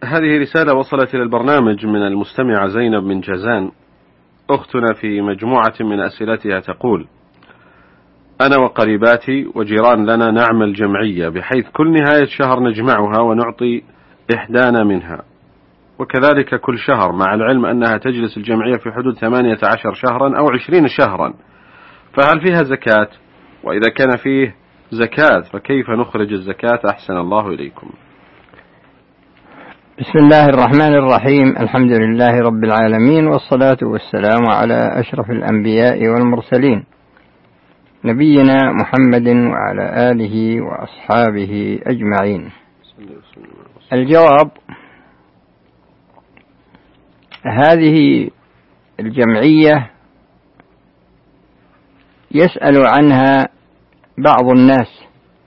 هذه رسالة وصلت إلى البرنامج من المستمعة زينب من جازان. أختنا في مجموعة من أسئلتها تقول: أنا وقريباتي وجيران لنا نعمل جمعية، بحيث كل نهاية شهر نجمعها ونعطي إحدانا منها، وكذلك كل شهر، مع العلم أنها تجلس الجمعية في حدود 18 شهرا أو 20 شهرا، فهل فيها زكاة؟ وإذا كان فيه زكاة فكيف نخرج الزكاة؟ أحسن الله إليكم. بسم الله الرحمن الرحيم. الحمد لله رب العالمين، والصلاة والسلام على أشرف الأنبياء والمرسلين، نبينا محمد وعلى آله وأصحابه أجمعين. الجواب: هذه الجمعية يسأل عنها بعض الناس،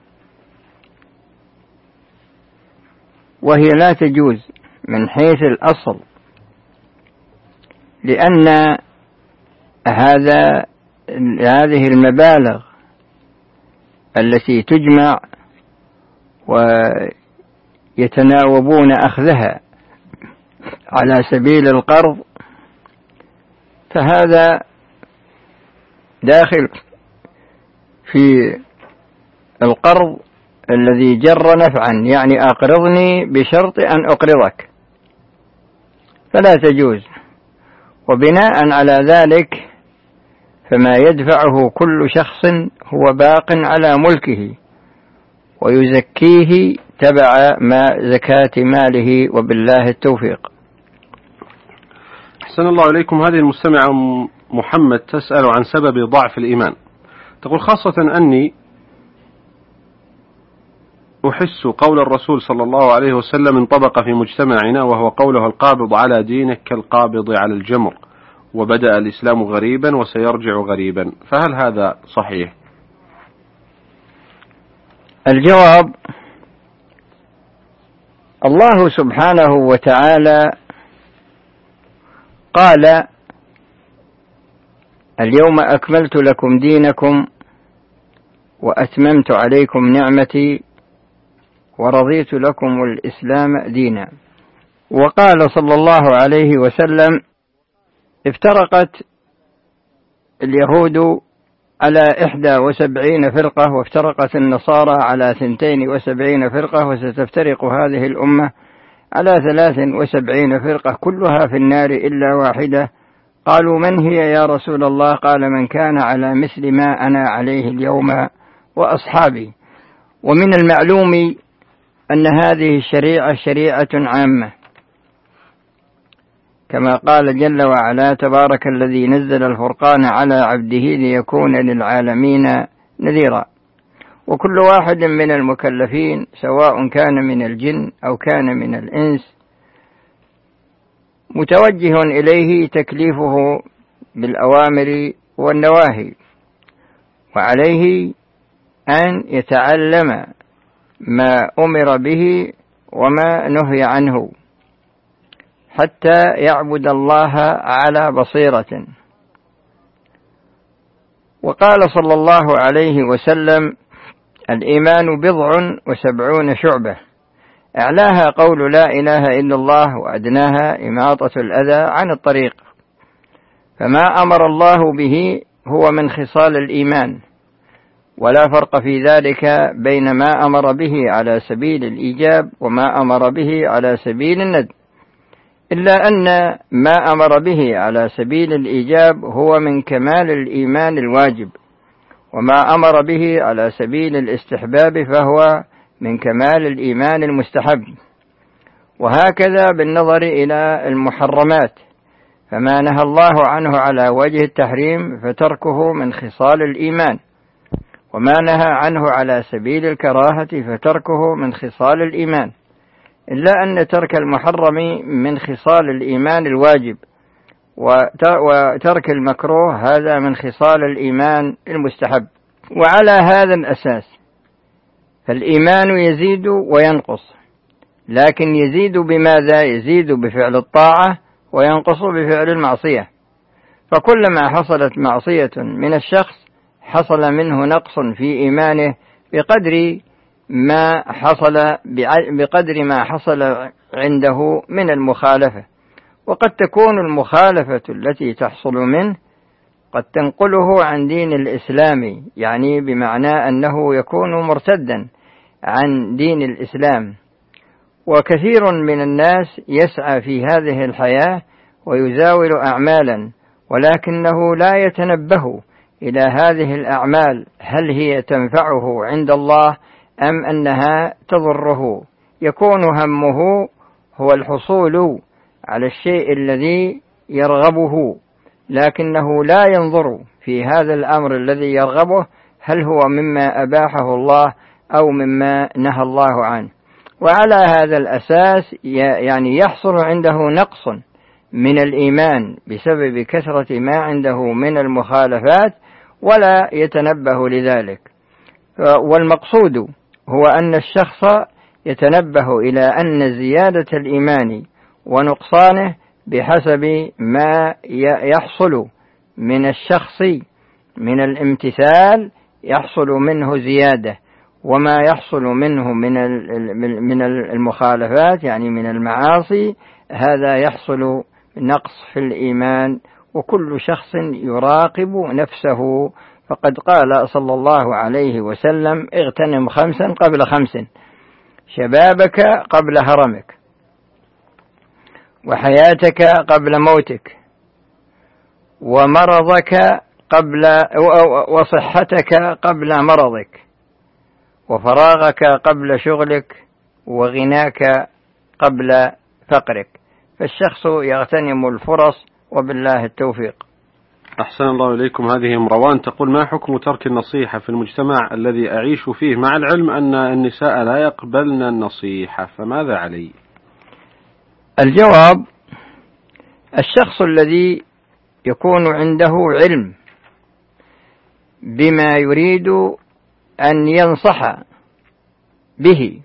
وهي لا تجوز من حيث الأصل، لأن هذه المبالغ التي تجمع ويتناوبون أخذها على سبيل القرض، فهذا داخل في القرض الذي جر نفعا، يعني أقرضني بشرط أن أقرضك، فلا تجوز. وبناء على ذلك فما يدفعه كل شخص هو باق على ملكه، ويزكيه تبع زكاة ماله، وبالله التوفيق. أحسن الله إليكم. هذه المستمعة محمد تسأل عن سبب ضعف الإيمان. تقول: خاصة أني أحس قول الرسول صلى الله عليه وسلم انطبق في مجتمعنا، وهو قوله: القابض على دينك كالقابض على الجمر، وبدأ الإسلام غريبا وسيرجع غريبا، فهل هذا صحيح؟ الجواب: الله سبحانه وتعالى قال: اليوم أكملت لكم دينكم وأتممت عليكم نعمتي ورضيت لكم الإسلام دينا. وقال صلى الله عليه وسلم: افترقت اليهود على 71 فرقة، وافترقت النصارى على 72 فرقة، وستفترق هذه الأمة على 73 فرقة، كلها في النار إلا واحدة. قالوا: من هي يا رسول الله؟ قال: من كان على مثل ما أنا عليه اليوم وأصحابي. ومن المعلوم أن هذه الشريعة شريعة عامة، كما قال جل وعلا: تبارك الذي نزل الفرقان على عبده ليكون للعالمين نذيرا. وكل واحد من المكلفين، سواء كان من الجن أو كان من الإنس، متوجه إليه تكليفه بالأوامر والنواهي، وعليه أن يتعلم ما أمر به وما نهي عنه، حتى يعبد الله على بصيرة. وقال صلى الله عليه وسلم: الإيمان 70 شعبة، أعلاها قول لا إله إلا الله، وأدناها إماطة الأذى عن الطريق. فما أمر الله به هو من خصال الإيمان، ولا فرق في ذلك بين ما أمر به على سبيل الإيجاب وما أمر به على سبيل الندب، إلا أن ما أمر به على سبيل الإيجاب هو من كمال الإيمان الواجب، وما أمر به على سبيل الاستحباب فهو من كمال الإيمان المستحب. وهكذا بالنظر إلى المحرمات، فما نهى الله عنه على وجه التحريم فتركه من خصال الإيمان، وما نهى عنه على سبيل الكراهة فتركه من خصال الإيمان، إلا أن ترك المحرم من خصال الإيمان الواجب، وترك المكروه هذا من خصال الإيمان المستحب. وعلى هذا الأساس فالإيمان يزيد وينقص، لكن يزيد بماذا؟ يزيد بفعل الطاعة، وينقص بفعل المعصية. فكلما حصلت معصية من الشخص حصل منه نقص في إيمانه بقدر ما حصل عنده من المخالفة. وقد تكون المخالفة التي تحصل منه قد تنقله عن دين الإسلام، يعني بمعنى أنه يكون مرتدا عن دين الإسلام. وكثير من الناس يسعى في هذه الحياة ويزاول أعمالا، ولكنه لا يتنبه إلى هذه الأعمال هل هي تنفعه عند الله أم أنها تضره. يكون همه هو الحصول على الشيء الذي يرغبه، لكنه لا ينظر في هذا الأمر الذي يرغبه هل هو مما أباحه الله أو مما نهى الله عنه. وعلى هذا الأساس يعني يحصل عنده نقص من الإيمان بسبب كثرة ما عنده من المخالفات ولا يتنبه لذلك. والمقصود هو أن الشخص يتنبه إلى أن زيادة الإيمان ونقصانه بحسب ما يحصل من الشخص من الامتثال يحصل منه زيادة، وما يحصل منه من المخالفات يعني من المعاصي هذا يحصل نقص في الإيمان. وكل شخص يراقب نفسه، فقد قال صلى الله عليه وسلم: اغتنم 5 قبل 5، شبابك قبل هرمك، وحياتك قبل موتك، ومرضك وصحتك قبل مرضك، وفراغك قبل شغلك، وغناك قبل فقرك. فالشخص يغتنم الفرص، وبالله التوفيق. أحسن الله إليكم. هذه مروان تقول: ما حكم ترك النصيحة في المجتمع الذي أعيش فيه مع العلم أن النساء لا يقبلن النصيحة، فماذا علي؟ الجواب: الشخص الذي يكون عنده علم بما يريد أن ينصح به،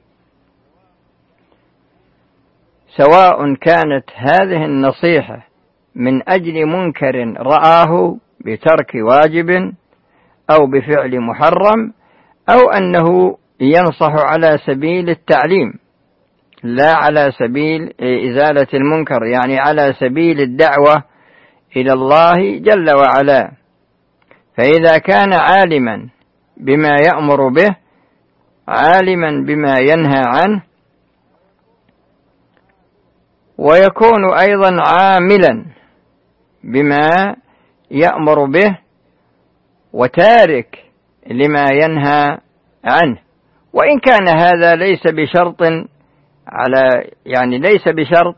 سواء كانت هذه النصيحة من أجل منكر رآه بترك واجب أو بفعل محرم، أو أنه ينصح على سبيل التعليم لا على سبيل إزالة المنكر، يعني على سبيل الدعوة إلى الله جل وعلا. فإذا كان عالما بما يأمر به، عالما بما ينهى عنه، ويكون أيضا عاملا بما يأمر به وتارك لما ينهى عنه، وإن كان هذا ليس بشرط ليس بشرط،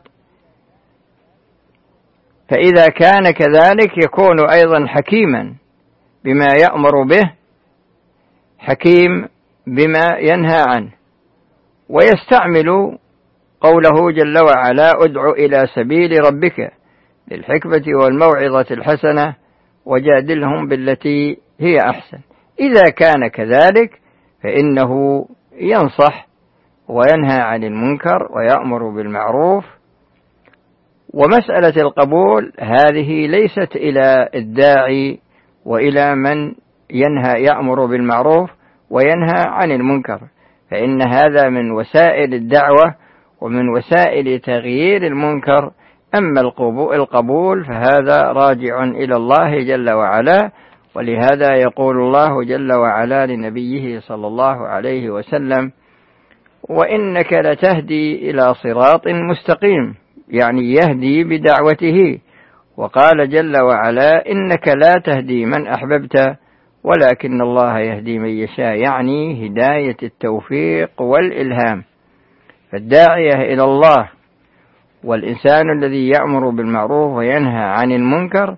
فإذا كان كذلك يكون أيضا حكيما بما يأمر به، حكيم بما ينهى عنه، ويستعمل قوله جل وعلا: ادع إلى سبيل ربك بالحكمة والموعظة الحسنة وجادلهم بالتي هي أحسن. إذا كان كذلك فإنه ينصح وينهى عن المنكر ويأمر بالمعروف. ومسألة القبول هذه ليست إلى الداعي وإلى من يأمر بالمعروف وينهى عن المنكر، فإن هذا من وسائل الدعوة ومن وسائل تغيير المنكر. أما القبول فهذا راجع إلى الله جل وعلا، ولهذا يقول الله جل وعلا لنبيه صلى الله عليه وسلم: وإنك لتهدي إلى صراط مستقيم، يعني يهدي بدعوته. وقال جل وعلا: إنك لا تهدي من أحببت ولكن الله يهدي من يشاء، يعني هداية التوفيق والإلهام. فالداعية إلى الله والإنسان الذي يأمر بالمعروف وينهى عن المنكر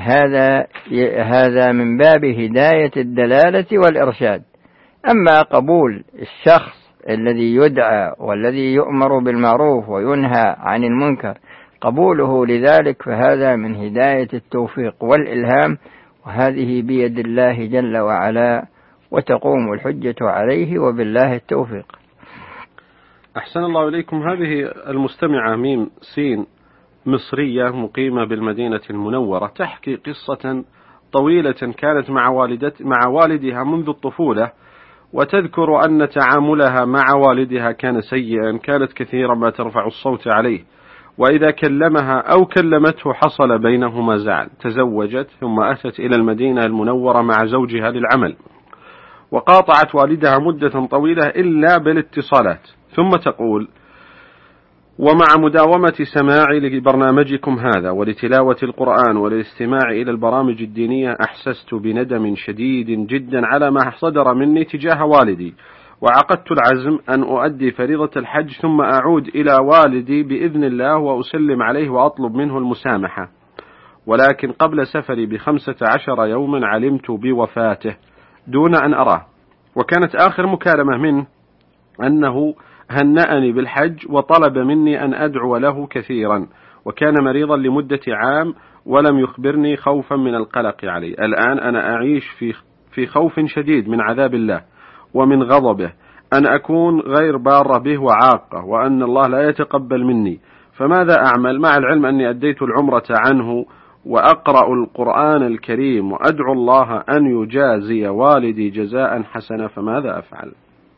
هذا من باب هداية الدلالة والإرشاد. أما قبول الشخص الذي يدعى والذي يؤمر بالمعروف وينهى عن المنكر، قبوله لذلك فهذا من هداية التوفيق والإلهام، وهذه بيد الله جل وعلا، وتقوم الحجة عليه، وبالله التوفيق. أحسن الله إليكم. هذه المستمعة ميم سين مصرية مقيمة بالمدينة المنورة تحكي قصة طويلة كانت مع والدها منذ الطفولة، وتذكر أن تعاملها مع والدها كان سيئا، كانت كثيرا ما ترفع الصوت عليه، وإذا كلمها أو كلمته حصل بينهما زعل. تزوجت ثم أتت إلى المدينة المنورة مع زوجها للعمل، وقاطعت والدها مدة طويلة إلا بالاتصالات. ثم تقول: ومع مداومة سماعي لبرنامجكم هذا ولتلاوة القرآن وللاستماع إلى البرامج الدينية أحسست بندم شديد جدا على ما صدر مني تجاه والدي، وعقدت العزم أن أؤدي فريضة الحج ثم أعود إلى والدي بإذن الله وأسلم عليه وأطلب منه المسامحة. ولكن قبل سفري ب15 يوما علمت بوفاته دون أن أراه، وكانت آخر مكالمة منه أنه هنأني بالحج وطلب مني أن أدعو له كثيرا، وكان مريضا لمدة عام ولم يخبرني خوفا من القلق عليه. الآن أنا أعيش في خوف شديد من عذاب الله ومن غضبه، أن أكون غير بارة به وعاقة، وأن الله لا يتقبل مني، فماذا أعمل مع العلم أني أديت العمرة عنه وأقرأ القرآن الكريم وأدعو الله أن يجازي والدي جزاء حسنا، فماذا أفعل؟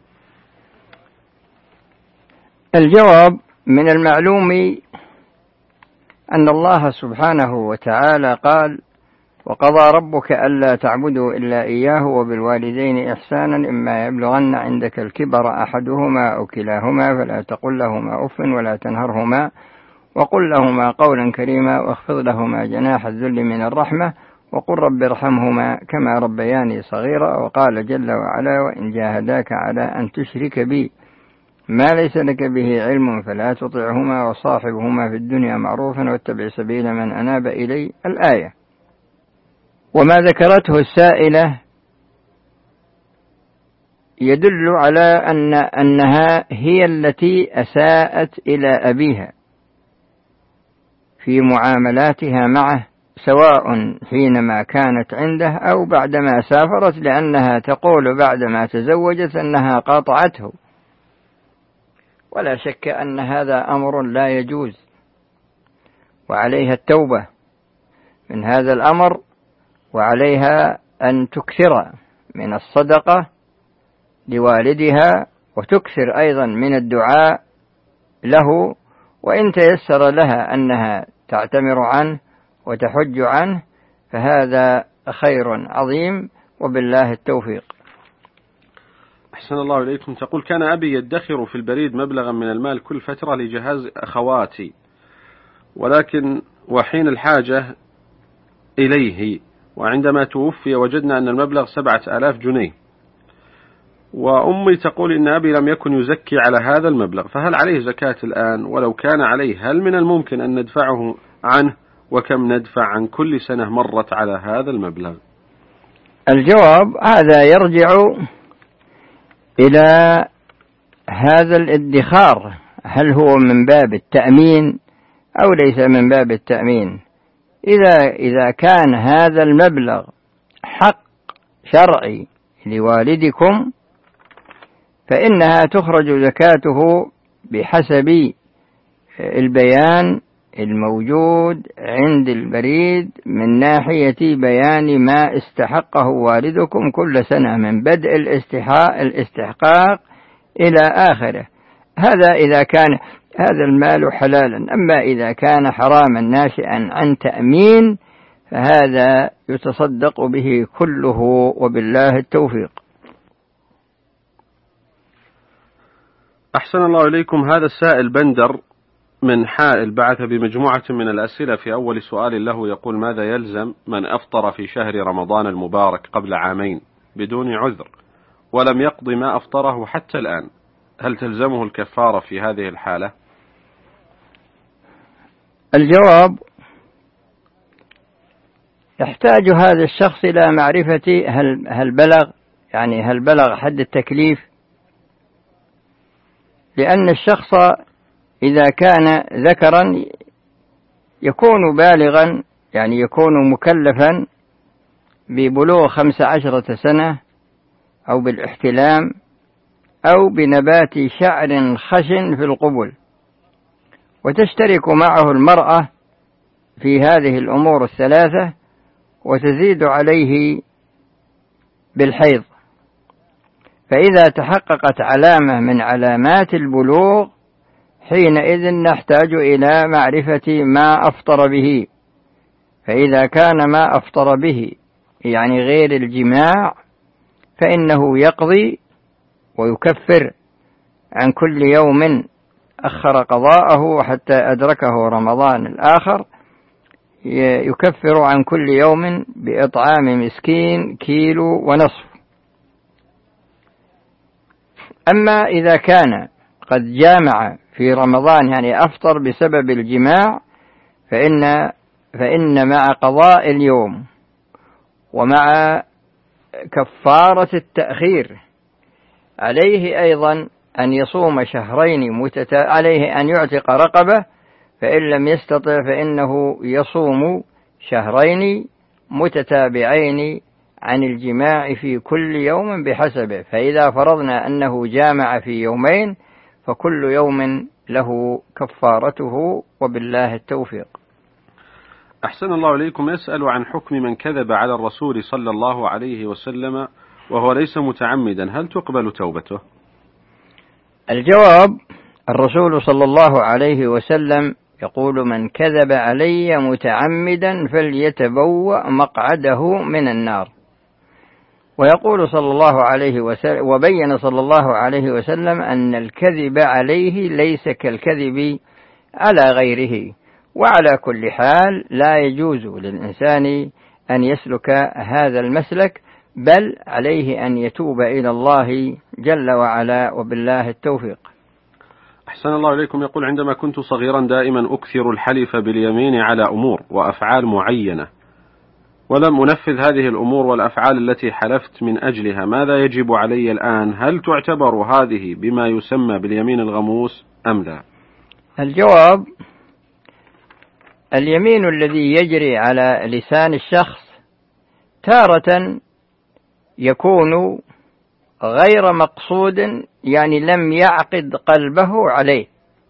الجواب: من المعلوم أن الله سبحانه وتعالى قال: وقضى ربك ألا تعبدوا إلا إياه وبالوالدين إحسانا إما يبلغن عندك الكبر أحدهما أو كلاهما فلا تقل لهما أف ولا تنهرهما وقل لهما قولا كريما واخفض لهما جناح الذل من الرحمة وقل رب ارحمهما كما ربياني صغيرا. وقال جل وعلا: وإن جاهداك على أن تشرك بي ما ليس لك به علم فلا تطعهما وصاحبهما في الدنيا معروفا واتبع سبيل من أناب إلي. الآية. وما ذكرته السائلة يدل على أنها هي التي أساءت إلى أبيها في معاملاتها معه، سواء حينما كانت عنده أو بعدما سافرت، لأنها تقول بعدما تزوجت أنها قاطعته، ولا شك أن هذا أمر لا يجوز، وعليها التوبة من هذا الأمر، وعليها أن تكثر من الصدقة لوالدها وتكثر أيضا من الدعاء له، وإن تيسر لها أنها تعتمر عنه وتحج عنه فهذا خير عظيم، وبالله التوفيق. أحسن الله إليكم. تقول: كان أبي يدخر في البريد مبلغا من المال كل فترة لجهاز أخواتي، ولكن وحين الحاجة إليه، وعندما توفي وجدنا أن المبلغ 7000 جنيه، وأمي تقول إن أبي لم يكن يزكي على هذا المبلغ، فهل عليه زكاة الآن؟ ولو كان عليه هل من الممكن أن ندفعه عنه؟ وكم ندفع عن كل سنة مرت على هذا المبلغ؟ الجواب: هذا يرجع إلى هذا الادخار، هل هو من باب التأمين أو ليس من باب التأمين. إذا كان هذا المبلغ حق شرعي لوالدكم فإنها تخرج زكاته بحسب البيان الموجود عند البريد من ناحية بيان ما استحقه والدكم كل سنة من بدء الاستحقاق إلى آخره. هذا إذا كان هذا المال حلالا. أما إذا كان حراما ناشئا عن تأمين فهذا يتصدق به كله، وبالله التوفيق. أحسن الله إليكم. هذا السائل بندر من حائل بعث بمجموعة من الأسئلة. في أول سؤال له يقول: ماذا يلزم من أفطر في شهر رمضان المبارك قبل عامين بدون عذر ولم يقضي ما أفطره حتى الآن؟ هل تلزمه الكفارة في هذه الحالة؟ الجواب: يحتاج هذا الشخص إلى معرفة هل بلغ حد التكليف، لأن الشخص إذا كان ذكرا يكون بالغا، يعني يكون مكلفا ببلوغ 15 سنة أو بالاحتلام أو بنبات شعر خشن في القبل، وتشترك معه المرأة في هذه الأمور الثلاثة وتزيد عليه بالحيض، فإذا تحققت علامة من علامات البلوغ حينئذ نحتاج إلى معرفة ما أفطر به. فإذا كان ما أفطر به يعني غير الجماع فإنه يقضي ويكفر عن كل يوم أخر قضاءه حتى أدركه رمضان الآخر، يكفر عن كل يوم بإطعام مسكين 1.5 كيلو. أما إذا كان قد جامع في رمضان يعني أفطر بسبب الجماع فإن مع قضاء اليوم ومع كفارة التأخير عليه أيضا أن يصوم شهرين عليه أن يعتق رقبة، فإن لم يستطع فإنه يصوم شهرين متتابعين عن الجماع في كل يوم بحسبه. فإذا فرضنا أنه جامع في يومين فكل يوم له كفارته، وبالله التوفيق. أحسن الله إليكم. يسأل عن حكم من كذب على الرسول صلى الله عليه وسلم وهو ليس متعمدا، هل تقبل توبته؟ الجواب: الرسول صلى الله عليه وسلم يقول: من كذب علي متعمدا فليتبوأ مقعده من النار. ويقول صلى الله عليه وسلم، وبين صلى الله عليه وسلم أن الكذب عليه ليس كالكذب على غيره. وعلى كل حال لا يجوز للإنسان أن يسلك هذا المسلك، بل عليه أن يتوب إلى الله جل وعلا، وبالله التوفيق. أحسن الله إليكم. يقول: عندما كنت صغيرا دائما أكثر الحلف باليمين على أمور وأفعال معينة، ولم أنفذ هذه الأمور والأفعال التي حلفت من أجلها، ماذا يجب علي الآن؟ هل تعتبر هذه بما يسمى باليمين الغموس أم لا؟ الجواب: اليمين الذي يجري على لسان الشخص تارة يكون غير مقصود، يعني لم يعقد قلبه عليه،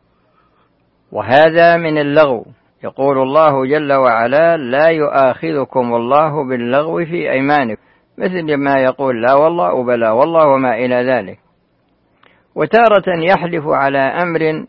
وهذا من اللغو. يقول الله جل وعلا: لا يؤاخذكم الله باللغو في أيمانكم، مثل ما يقول لا والله وبلا والله وما إلى ذلك. وتارة يحلف على أمر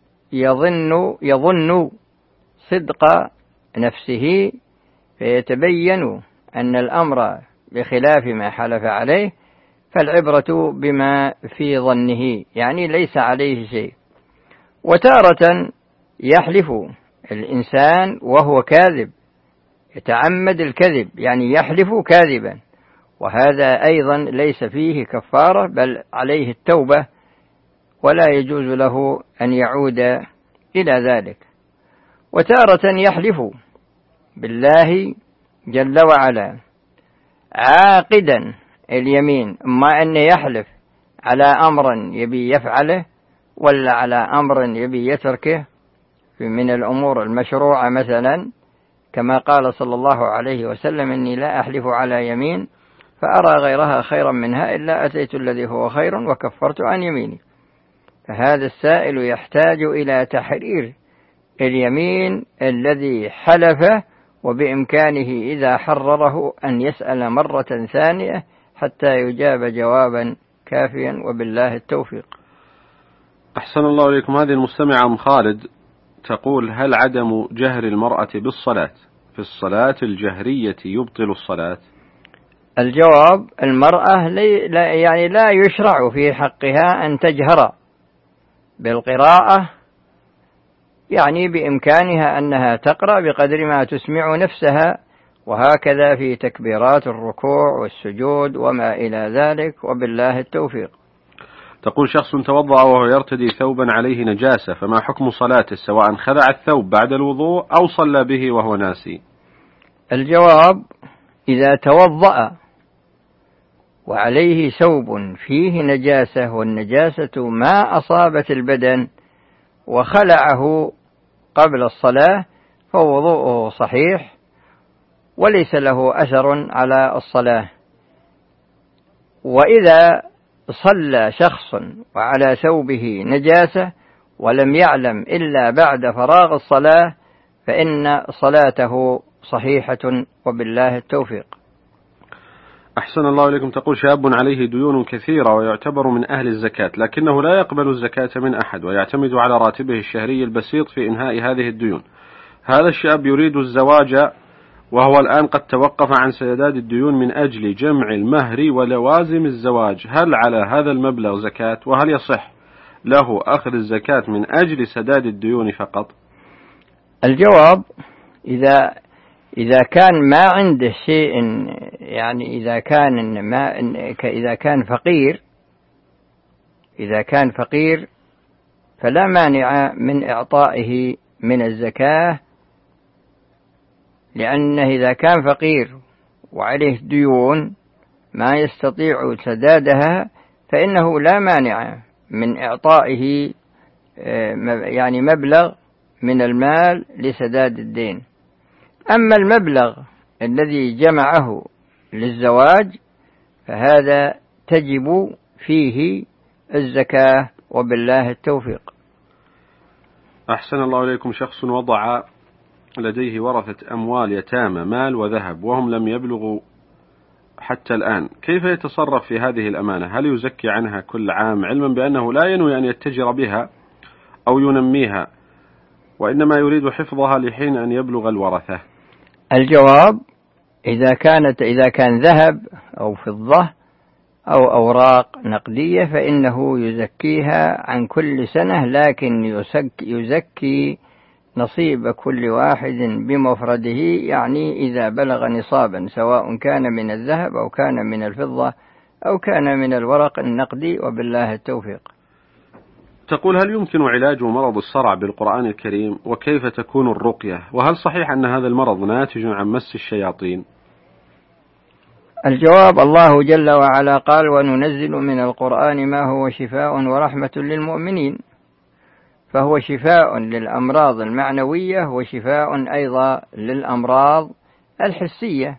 يظن صدق نفسه فيتبين أن الأمر بخلاف ما حلف عليه، فالعبرة بما في ظنه، يعني ليس عليه شيء. وتارة يحلف الإنسان وهو كاذب، يتعمد الكذب، يعني يحلف كاذبا، وهذا أيضا ليس فيه كفارة بل عليه التوبة، ولا يجوز له أن يعود إلى ذلك. وتارة يحلف بالله جل وعلا عاقدا اليمين، ما أن يحلف على أمر يبي يفعله ولا على أمر يبي يتركه من الأمور المشروعة، مثلا كما قال صلى الله عليه وسلم: إني لا أحلف على يمين فأرى غيرها خيرا منها إلا أتيت الذي هو خير وكفرت عن يميني. فهذا السائل يحتاج إلى تحرير اليمين الذي حلفه، وبإمكانه إذا حرره أن يسأل مرة ثانية حتى يجاب جوابا كافيا، وبالله التوفيق. أحسن الله إليكم. هذه المستمعة أم خالد تقول: هل عدم جهر المرأة بالصلاة في الصلاة الجهرية يبطل الصلاة؟ الجواب: المرأة يعني لا يشرع في حقها أن تجهر بالقراءة، يعني بإمكانها أنها تقرأ بقدر ما تسمع نفسها، وهكذا في تكبيرات الركوع والسجود وما إلى ذلك، وبالله التوفيق. تقول: شخص توضأ وهو يرتدي ثوبا عليه نجاسة، فما حكم صلاته سواء خلع الثوب بعد الوضوء أو صلى به وهو ناسي؟ الجواب: إذا توضأ وعليه ثوب فيه نجاسة والنجاسة ما أصابت البدن وخلعه قبل الصلاة فوضوءه صحيح وليس له أثر على الصلاة. وإذا صلى شخص وعلى ثوبه نجاسة ولم يعلم إلا بعد فراغ الصلاة فإن صلاته صحيحة، وبالله التوفيق. أحسن الله إليكم. تقول: شاب عليه ديون كثيرة ويعتبر من أهل الزكاة، لكنه لا يقبل الزكاة من أحد ويعتمد على راتبه الشهري البسيط في إنهاء هذه الديون. هذا الشاب يريد الزواج وهو الآن قد توقف عن سداد الديون من أجل جمع المهر ولوازم الزواج. هل على هذا المبلغ زكاة؟ وهل يصح له أخذ الزكاة من أجل سداد الديون فقط؟ الجواب: إذا كان ما عنده شيء، يعني إذا كان فقير فلا مانع من إعطائه من الزكاة، لأنه إذا كان فقير وعليه ديون ما يستطيع سدادها فإنه لا مانع من إعطائه يعني مبلغ من المال لسداد الدين. أما المبلغ الذي جمعه للزواج فهذا تجب فيه الزكاة، وبالله التوفيق. أحسن الله إليكم. شخص وضع لديه ورثة أموال يتامى مال وذهب وهم لم يبلغوا حتى الآن، كيف يتصرف في هذه الأمانة؟ هل يزكي عنها كل عام، علما بأنه لا ينوي أن يتجر بها أو ينميها، وإنما يريد حفظها لحين أن يبلغ الورثة؟ الجواب: إذا كان ذهب أو فضة أو أوراق نقدية فإنه يزكيها عن كل سنة، لكن يزكي نصيب كل واحد بمفرده، يعني إذا بلغ نصابا، سواء كان من الذهب أو كان من الفضة أو كان من الورق النقدي، وبالله التوفيق. تقول: هل يمكن علاج مرض الصرع بالقرآن الكريم؟ وكيف تكون الرقية؟ وهل صحيح أن هذا المرض ناتج عن مس الشياطين؟ الجواب: الله جل وعلا قال: وننزل من القرآن ما هو شفاء ورحمة للمؤمنين، فهو شفاء للأمراض المعنوية وشفاء أيضا للأمراض الحسية.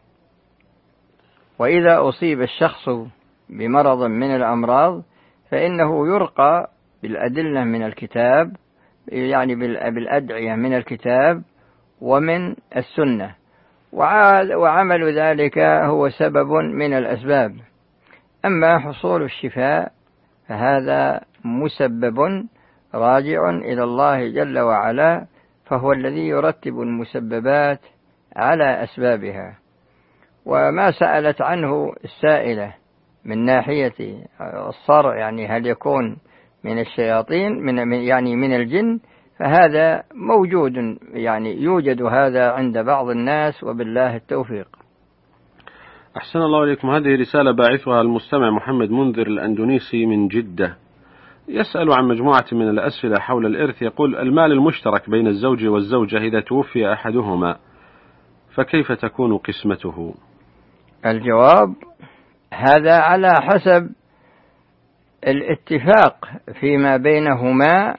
وإذا أصيب الشخص بمرض من الأمراض فإنه يرقى بالأدلة من الكتاب، يعني بالأدعية من الكتاب ومن السنة، وعمل ذلك هو سبب من الأسباب. أما حصول الشفاء فهذا مسبب راجع إلى الله جل وعلا، فهو الذي يرتب المسببات على أسبابها. وما سألت عنه السائلة من ناحية الصرع، يعني هل يكون من الشياطين من الجن، فهذا موجود، يعني يوجد هذا عند بعض الناس، وبالله التوفيق. أحسن الله إليكم. هذه رسالة باعثها المستمع محمد منذر الأندونيسي من جدة، يسأل عن مجموعة من الأسئلة حول الإرث. يقول: المال المشترك بين الزوج والزوجة إذا توفي أحدهما فكيف تكون قسمته؟ الجواب: هذا على حسب الاتفاق فيما بينهما،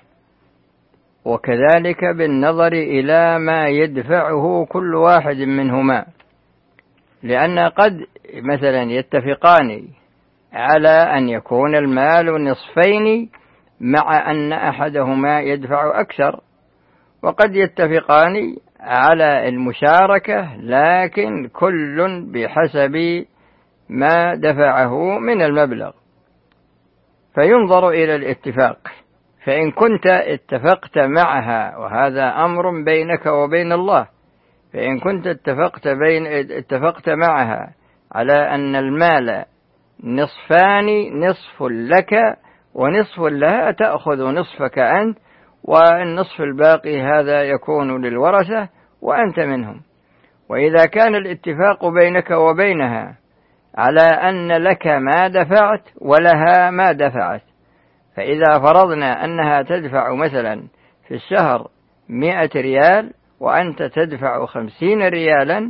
وكذلك بالنظر إلى ما يدفعه كل واحد منهما، لأن قد مثلا يتفقان على أن يكون المال نصفين مع أن أحدهما يدفع أكثر، وقد يتفقان على المشاركة لكن كل بحسب ما دفعه من المبلغ، فينظر إلى الاتفاق. فإن كنت اتفقت معها، وهذا أمر بينك وبين الله، فإن كنت اتفقت معها على أن المال نصفان، نصف لك ونصف لها، تأخذ نصفك أنت، والنصف الباقي هذا يكون للورثة وأنت منهم. وإذا كان الاتفاق بينك وبينها على أن لك ما دفعت ولها ما دفعت، فإذا فرضنا أنها تدفع مثلا في الشهر 100 ريال وأنت تدفع 50 ريالا،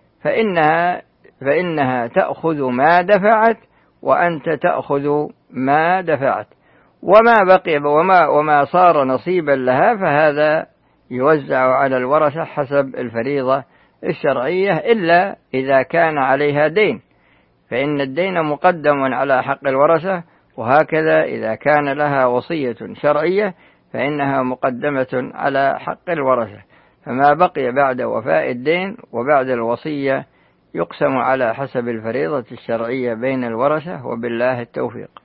فإنها تأخذ ما دفعت وأنت تأخذ ما دفعت، وما بقي وما صار نصيبا لها فهذا يوزع على الورثة حسب الفريضة الشرعية، إلا إذا كان عليها دين، فإن الدين مقدم على حق الورثة، وهكذا إذا كان لها وصية شرعية فإنها مقدمة على حق الورثة. فما بقي بعد وفاء الدين وبعد الوصية يقسم على حسب الفريضة الشرعية بين الورثة، وبالله التوفيق.